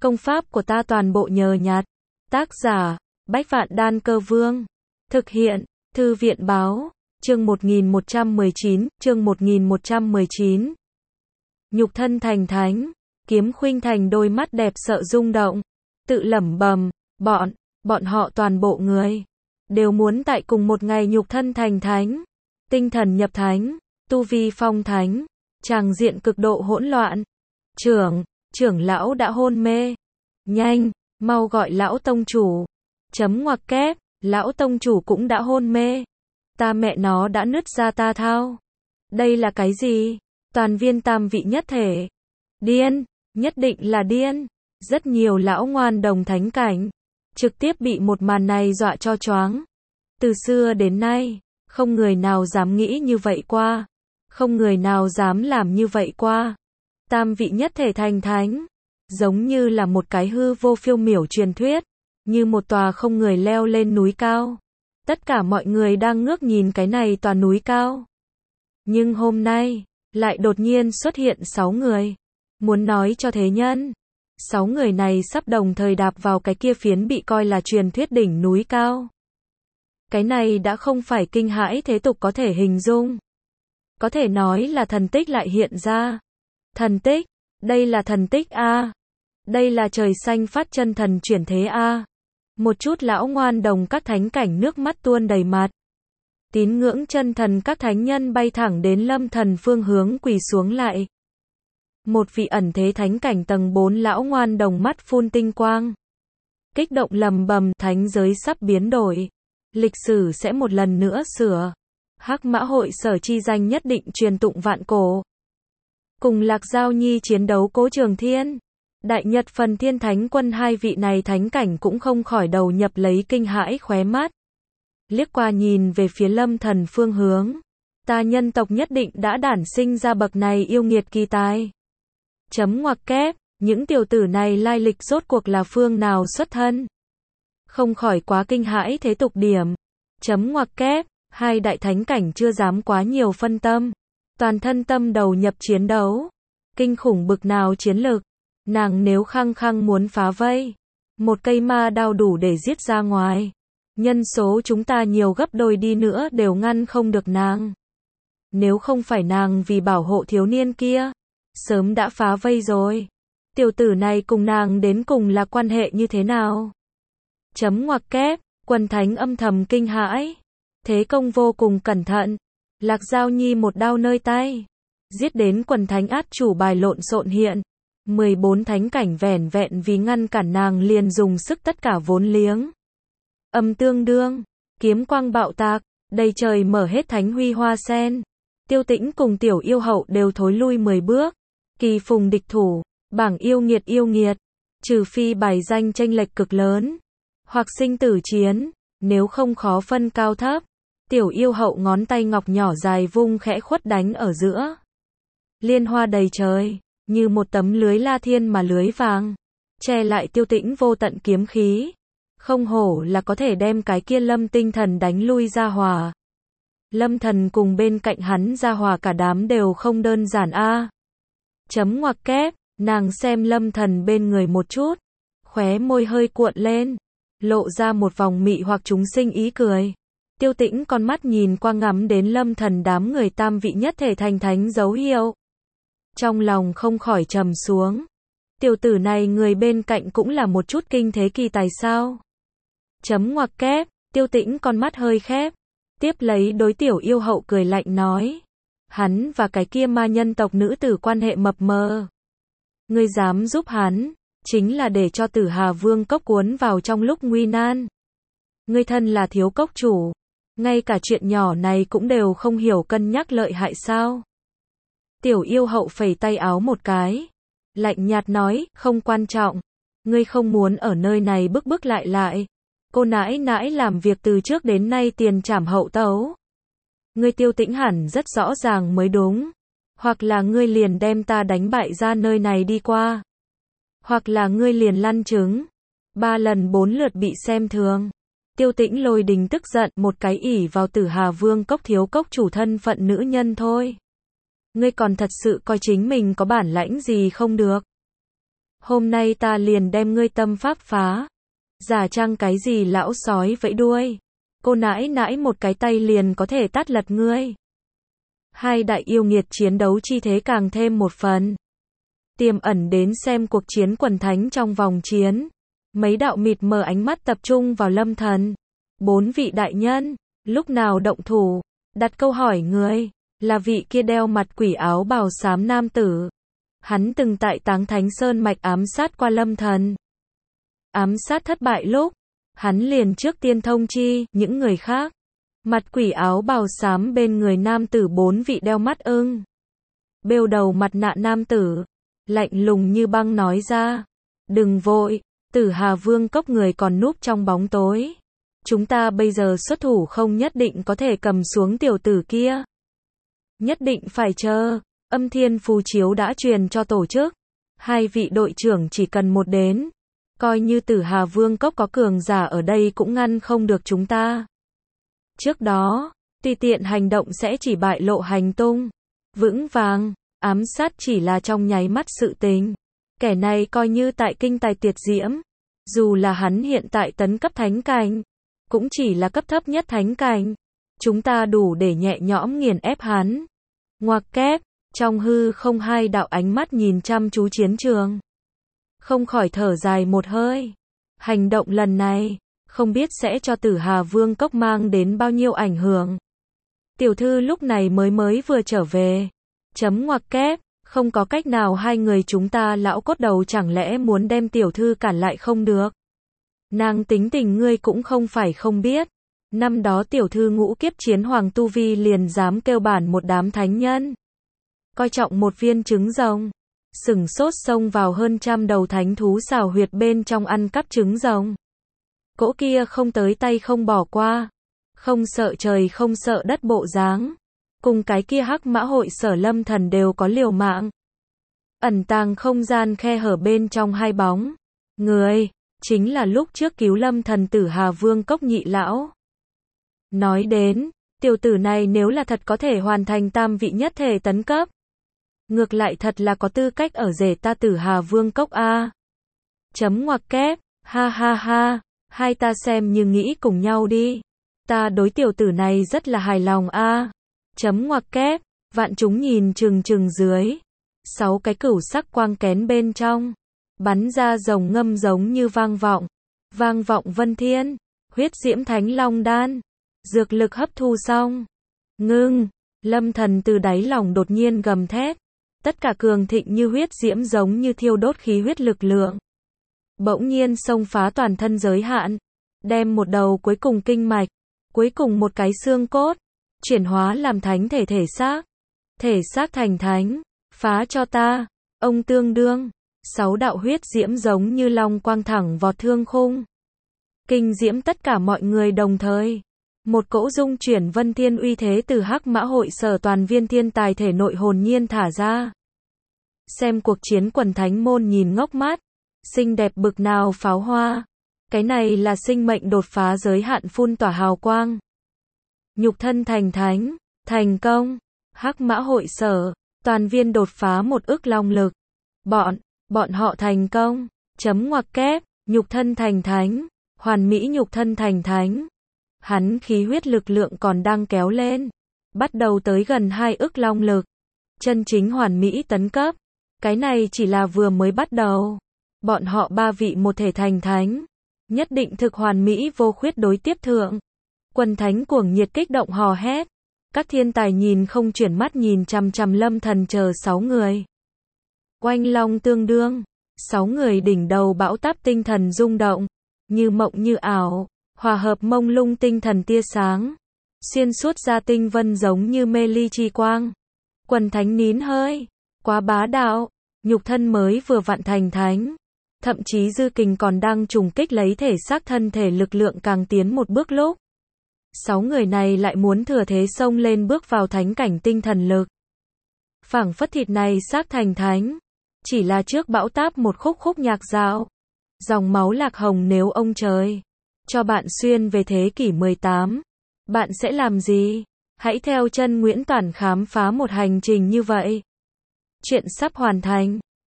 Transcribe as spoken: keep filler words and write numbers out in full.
Công pháp của ta toàn bộ nhờ nhặt. Tác giả, Bách Vạn Đan Cơ Vương. Thực hiện, Thư viện Báo. Chương một nghìn một trăm mười chín, chương một nghìn một trăm mười chín. Nhục thân thành thánh, Kiếm Khuynh Thành đôi mắt đẹp sợ rung động, tự lẩm bẩm, bọn, bọn họ toàn bộ người, đều muốn tại cùng một ngày nhục thân thành thánh, tinh thần nhập thánh, tu vi phong thánh, tràng diện cực độ hỗn loạn. Trưởng, trưởng lão đã hôn mê. Nhanh, mau gọi lão tông chủ. Chấm ngoặc kép, lão tông chủ cũng đã hôn mê. Ta mẹ nó đã nứt ra ta thao. Đây là cái gì? Toàn viên tam vị nhất thể. Điên, nhất định là điên. Rất nhiều lão ngoan đồng thánh cảnh, trực tiếp bị một màn này dọa cho choáng. Từ xưa đến nay, không người nào dám nghĩ như vậy qua. Không người nào dám làm như vậy qua. Tam vị nhất thể thành thánh, giống như là một cái hư vô phiêu miểu truyền thuyết, như một tòa không người leo lên núi cao. Tất cả mọi người đang ngước nhìn cái này tòa núi cao. Nhưng hôm nay, lại đột nhiên xuất hiện sáu người. Muốn nói cho thế nhân, sáu người này sắp đồng thời đạp vào cái kia phiến bị coi là truyền thuyết đỉnh núi cao. Cái này đã không phải kinh hãi thế tục có thể hình dung. Có thể nói là thần tích lại hiện ra. Thần tích, đây là thần tích a. Đây là trời xanh phát chân thần chuyển thế a. Một chút lão ngoan đồng các thánh cảnh nước mắt tuôn đầy mặt. Tín ngưỡng chân thần các thánh nhân bay thẳng đến Lâm Thần phương hướng quỳ xuống lại. Một vị ẩn thế thánh cảnh tầng bốn lão ngoan đồng mắt phun tinh quang. Kích động lầm bầm, thánh giới sắp biến đổi. Lịch sử sẽ một lần nữa sửa. Hắc Mã hội sở chi danh nhất định truyền tụng vạn cổ. Cùng Lạc Giao Nhi chiến đấu Cố Trường Thiên, Đại Nhật Phần Thiên Thánh Quân, hai vị này thánh cảnh cũng không khỏi đầu nhập lấy kinh hãi khóe mắt. Liếc qua nhìn về phía Lâm Thần phương hướng. Ta nhân tộc nhất định đã đản sinh ra bậc này yêu nghiệt kỳ tài. Chấm ngoặc kép, những tiểu tử này lai lịch rốt cuộc là phương nào xuất thân. Không khỏi quá kinh hãi thế tục điểm. Chấm ngoặc kép, hai đại thánh cảnh chưa dám quá nhiều phân tâm. Toàn thân tâm đầu nhập chiến đấu. Kinh khủng bực nào chiến lực. Nàng nếu khăng khăng muốn phá vây, một cây ma đao đủ để giết ra ngoài. Nhân số chúng ta nhiều gấp đôi đi nữa đều ngăn không được nàng. Nếu không phải nàng vì bảo hộ thiếu niên kia, sớm đã phá vây rồi. Tiểu tử này cùng nàng đến cùng là quan hệ như thế nào? Chấm ngoặc kép, quần thánh âm thầm kinh hãi. Thế công vô cùng cẩn thận. Lạc Giao Nhi một đao nơi tay, giết đến quần thánh át chủ bài lộn xộn hiện. mười bốn thánh cảnh vẻn vẹn vì ngăn cản nàng liền dùng sức tất cả vốn liếng. Âm tương đương, kiếm quang bạo tạc, đầy trời mở hết thánh huy hoa sen. Tiêu Tĩnh cùng tiểu yêu hậu đều thối lui mười bước. Kỳ phùng địch thủ, bảng yêu nghiệt yêu nghiệt. Trừ phi bài danh chênh lệch cực lớn, hoặc sinh tử chiến, nếu không khó phân cao thấp. Tiểu yêu hậu ngón tay ngọc nhỏ dài vung khẽ khuất đánh ở giữa. Liên hoa đầy trời, như một tấm lưới la thiên mà lưới vàng, che lại Tiêu Tĩnh vô tận kiếm khí. Không hổ là có thể đem cái kia Lâm tinh thần đánh lui ra hòa. Lâm thần cùng bên cạnh hắn ra hòa cả đám đều không đơn giản a. Chấm ngoặc kép, nàng xem Lâm thần bên người một chút, khóe môi hơi cuộn lên, lộ ra một vòng mị hoặc chúng sinh ý cười. Tiêu Tĩnh con mắt nhìn qua ngắm đến Lâm thần đám người tam vị nhất thể thành thánh dấu hiệu. Trong lòng không khỏi trầm xuống. Tiểu tử này người bên cạnh cũng là một chút kinh thế kỳ tài sao? Chấm ngoặc kép, Tiêu Tĩnh con mắt hơi khép. Tiếp lấy đối tiểu yêu hậu cười lạnh nói. Hắn và cái kia ma nhân tộc nữ tử quan hệ mập mờ. Ngươi dám giúp hắn, chính là để cho Tử Hà Vương cốc cuốn vào trong lúc nguy nan. Ngươi thân là thiếu cốc chủ, ngay cả chuyện nhỏ này cũng đều không hiểu cân nhắc lợi hại sao? Tiểu yêu hậu phẩy tay áo một cái, lạnh nhạt nói, không quan trọng. Ngươi không muốn ở nơi này bức bức lại lại. Cô nãi nãi làm việc từ trước đến nay tiền trảm hậu tấu. Ngươi Tiêu Tĩnh hẳn rất rõ ràng mới đúng. Hoặc là ngươi liền đem ta đánh bại ra nơi này đi qua. Hoặc là ngươi liền lăn trứng. Ba lần bốn lượt bị xem thường. Tiêu Tĩnh lôi đình tức giận, một cái ỷ vào Tử Hà Vương cốc thiếu cốc chủ thân phận nữ nhân thôi. Ngươi còn thật sự coi chính mình có bản lãnh gì không được. Hôm nay ta liền đem ngươi tâm pháp phá. Giả trang cái gì lão sói vẫy đuôi. Cô nãi nãi một cái tay liền có thể tát lật ngươi. Hai đại yêu nghiệt chiến đấu chi thế càng thêm một phần. Tiềm ẩn đến xem cuộc chiến quần thánh trong vòng chiến. Mấy đạo mịt mờ ánh mắt tập trung vào Lâm Thần. Bốn vị đại nhân, lúc nào động thủ? Đặt câu hỏi người, là vị kia đeo mặt quỷ áo bào xám nam tử. Hắn từng tại Táng Thánh Sơn mạch ám sát qua Lâm Thần. Ám sát thất bại lúc, hắn liền trước tiên thông chi những người khác. Mặt quỷ áo bào xám bên người nam tử bốn vị đeo mắt ưng. Bêu đầu mặt nạ nam tử, lạnh lùng như băng nói ra. Đừng vội, Tử Hà Vương cốc người còn núp trong bóng tối. Chúng ta bây giờ xuất thủ không nhất định có thể cầm xuống tiểu tử kia. Nhất định phải chờ, âm thiên phù chiếu đã truyền cho tổ chức. Hai vị đội trưởng chỉ cần một đến. Coi như Tử Hà Vương cốc có cường giả ở đây cũng ngăn không được chúng ta. Trước đó, tùy tiện hành động sẽ chỉ bại lộ hành tung. Vững vàng, ám sát chỉ là trong nháy mắt sự tình. Kẻ này coi như tại kinh tài tiệt diễm. Dù là hắn hiện tại tấn cấp thánh cảnh, cũng chỉ là cấp thấp nhất thánh cảnh. Chúng ta đủ để nhẹ nhõm nghiền ép hắn. Ngoặc kép, trong hư không hai đạo ánh mắt nhìn chăm chú chiến trường. Không khỏi thở dài một hơi. Hành động lần này, không biết sẽ cho Tử Hà Vương cốc mang đến bao nhiêu ảnh hưởng. Tiểu thư lúc này mới mới vừa trở về. Chấm ngoặc kép, không có cách nào hai người chúng ta lão cốt đầu chẳng lẽ muốn đem tiểu thư cản lại không được. Nàng tính tình ngươi cũng không phải không biết. Năm đó tiểu thư ngũ kiếp chiến hoàng tu vi liền dám kêu bản một đám thánh nhân. Coi trọng một viên trứng rồng. Sửng sốt xông vào hơn trăm đầu thánh thú xào huyệt bên trong ăn cắp trứng rồng. Cỗ kia không tới tay không bỏ qua. Không sợ trời không sợ đất bộ dáng. Cùng cái kia hắc mã hội sở Lâm Thần đều có liều mạng. Ẩn tàng không gian khe hở bên trong hai bóng. Người, chính là lúc trước cứu Lâm Thần Tử Hà Vương cốc nhị lão. Nói đến, tiểu tử này nếu là thật có thể hoàn thành tam vị nhất thể tấn cấp. Ngược lại thật là có tư cách ở rể ta Tử Hà Vương cốc a. Chấm ngoặc kép, ha ha ha, hai ta xem như nghĩ cùng nhau đi. Ta đối tiểu tử này rất là hài lòng a. Chấm ngoặc kép, vạn chúng nhìn chừng chừng dưới. Sáu cái cửu sắc quang kén bên trong. Bắn ra rồng ngâm giống như vang vọng. Vang vọng vân thiên. Huyết diễm thánh long đan. Dược lực hấp thu xong. Ngưng. Lâm Thần từ đáy lòng đột nhiên gầm thét. Tất cả cường thịnh như huyết diễm giống như thiêu đốt khí huyết lực lượng. Bỗng nhiên xông phá toàn thân giới hạn. Đem một đầu cuối cùng kinh mạch. Cuối cùng một cái xương cốt. Chuyển hóa làm thánh thể thể xác. Thể xác thành thánh. Phá cho ta. Ông tương đương. Sáu đạo huyết diễm giống như long quang thẳng vọt thương khung. Kinh diễm tất cả mọi người đồng thời. Một cỗ dung chuyển vân thiên uy thế từ hắc mã hội sở toàn viên thiên tài thể nội hồn nhiên thả ra. Xem cuộc chiến quần thánh môn nhìn ngốc mắt. Xinh đẹp bực nào pháo hoa. Cái này là sinh mệnh đột phá giới hạn phun tỏa hào quang. Nhục thân thành thánh. Thành công. Hắc mã hội sở. Toàn viên đột phá một ức long lực. Bọn. Bọn họ thành công. Chấm ngoặc kép. Nhục thân thành thánh. Hoàn mỹ nhục thân thành thánh. Hắn khí huyết lực lượng còn đang kéo lên. Bắt đầu tới gần hai ức long lực. Chân chính hoàn mỹ tấn cấp. Cái này chỉ là vừa mới bắt đầu. Bọn họ ba vị một thể thành thánh. Nhất định thực hoàn mỹ vô khuyết đối tiếp thượng. Quần thánh cuồng nhiệt kích động hò hét. Các thiên tài nhìn không chuyển mắt nhìn chằm chằm Lâm Thần chờ sáu người. Oanh long tương đương. Sáu người đỉnh đầu bão táp tinh thần rung động. Như mộng như ảo. Hòa hợp mông lung tinh thần tia sáng. Xuyên suốt ra tinh vân giống như mê ly chi quang. Quần thánh nín hơi. Quá bá đạo. Nhục thân mới vừa vặn thành thánh. Thậm chí dư kình còn đang trùng kích lấy thể xác thân thể lực lượng càng tiến một bước lúc. Sáu người này lại muốn thừa thế xông lên bước vào thánh cảnh tinh thần lực. Phảng phất thịt này xác thành thánh. Chỉ là trước bão táp một khúc khúc nhạc dạo. Dòng máu lạc hồng nếu ông trời cho bạn xuyên về thế kỷ mười tám. Bạn sẽ làm gì? Hãy theo chân Nguyễn Toản khám phá một hành trình như vậy. Chuyện sắp hoàn thành.